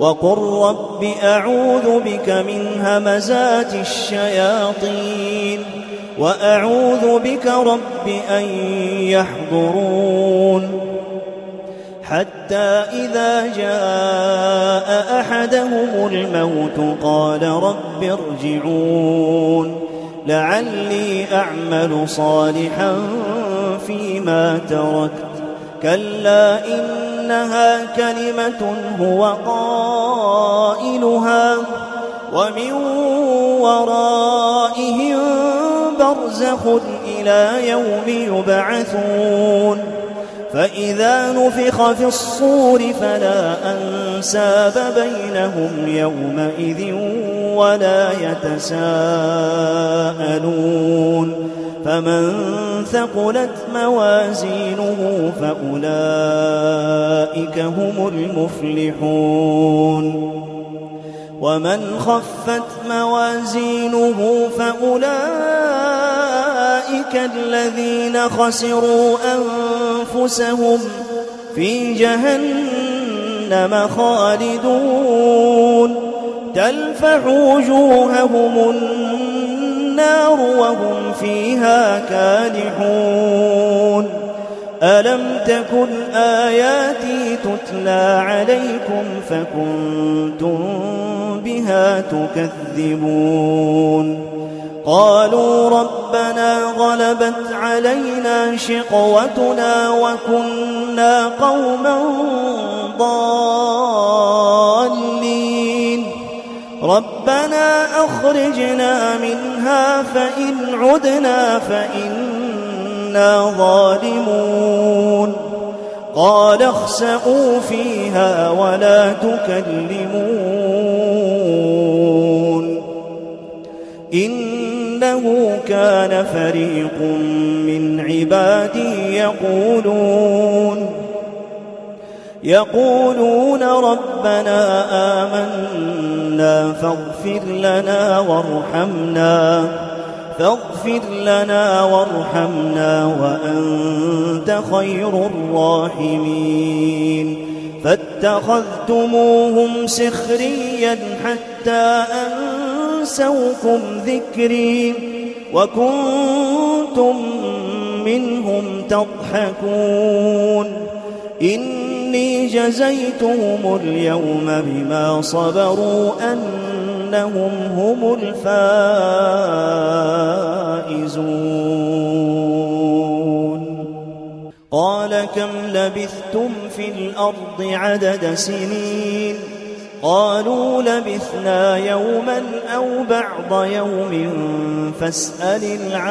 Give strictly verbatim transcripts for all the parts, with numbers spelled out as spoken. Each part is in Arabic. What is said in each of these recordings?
وقل رب أعوذ بك من همزات الشياطين وأعوذ بك رب أن يحضرون حتى إذا جاء أحدهم الموت قال رب ارجعون لعلي أعمل صالحا فيما تركت كلا إنها كلمة هو قائلها ومن ورائهم برزخ إلى يوم يبعثون فإذا نفخ في الصور فلا أنساب بينهم يومئذ ولا يتساءلون فمن ثقلت موازينه فأولئك هم المفلحون ومن خفت موازينه فأولئك الذين خسروا أنفسهم في جهنم خالدون تلفح وجوههم النار وهم فيها كادحون ألم تكن آياتي تتلى عليكم فكنتم بها تكذبون قالوا ربنا غلبت علينا شقوتنا وكنا قوما ضالين ربنا أخرجنا منها فإن عدنا فإنا ظالمون قال اخسئوا فيها ولا تكلمون إنه كان فريق من عبادي يقولون يقولون ربنا آمنا فاغفر لنا وارحمنا فاغفر لنا وارحمنا وأنت خير الراحمين فاتخذتموهم سخريا حتى أنسوكم ذكري وكنتم منهم تضحكون إني جزيتهم اليوم بما صبروا أنهم هم الفائزون قال كم لبثتم في الأرض عدد سنين قالوا لبثنا يوما أو بعض يوم فاسأل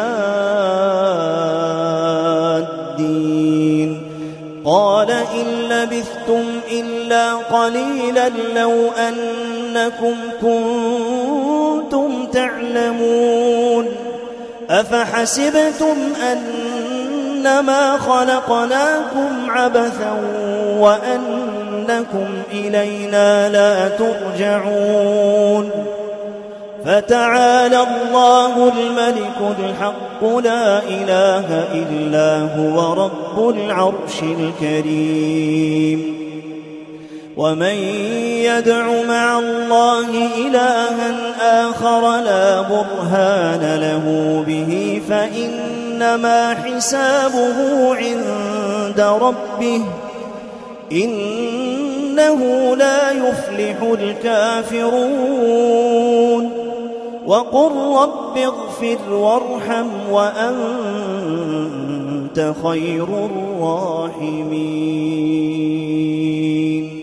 العادين قال إن لبثتم إلا قليلا لو أنكم كنتم تعلمون أفحسبتم أنما خلقناكم عبثا وأنكم إلينا لا ترجعون فتعالى الله الملك الحق لا إله إلا هو رب العرش الكريم ومن يدع مع الله إلها آخر لا برهان له به فإنما حسابه عند ربه إنه لا يفلح الكافرون وقل رب اغفر وارحم وأنت خير الراحمين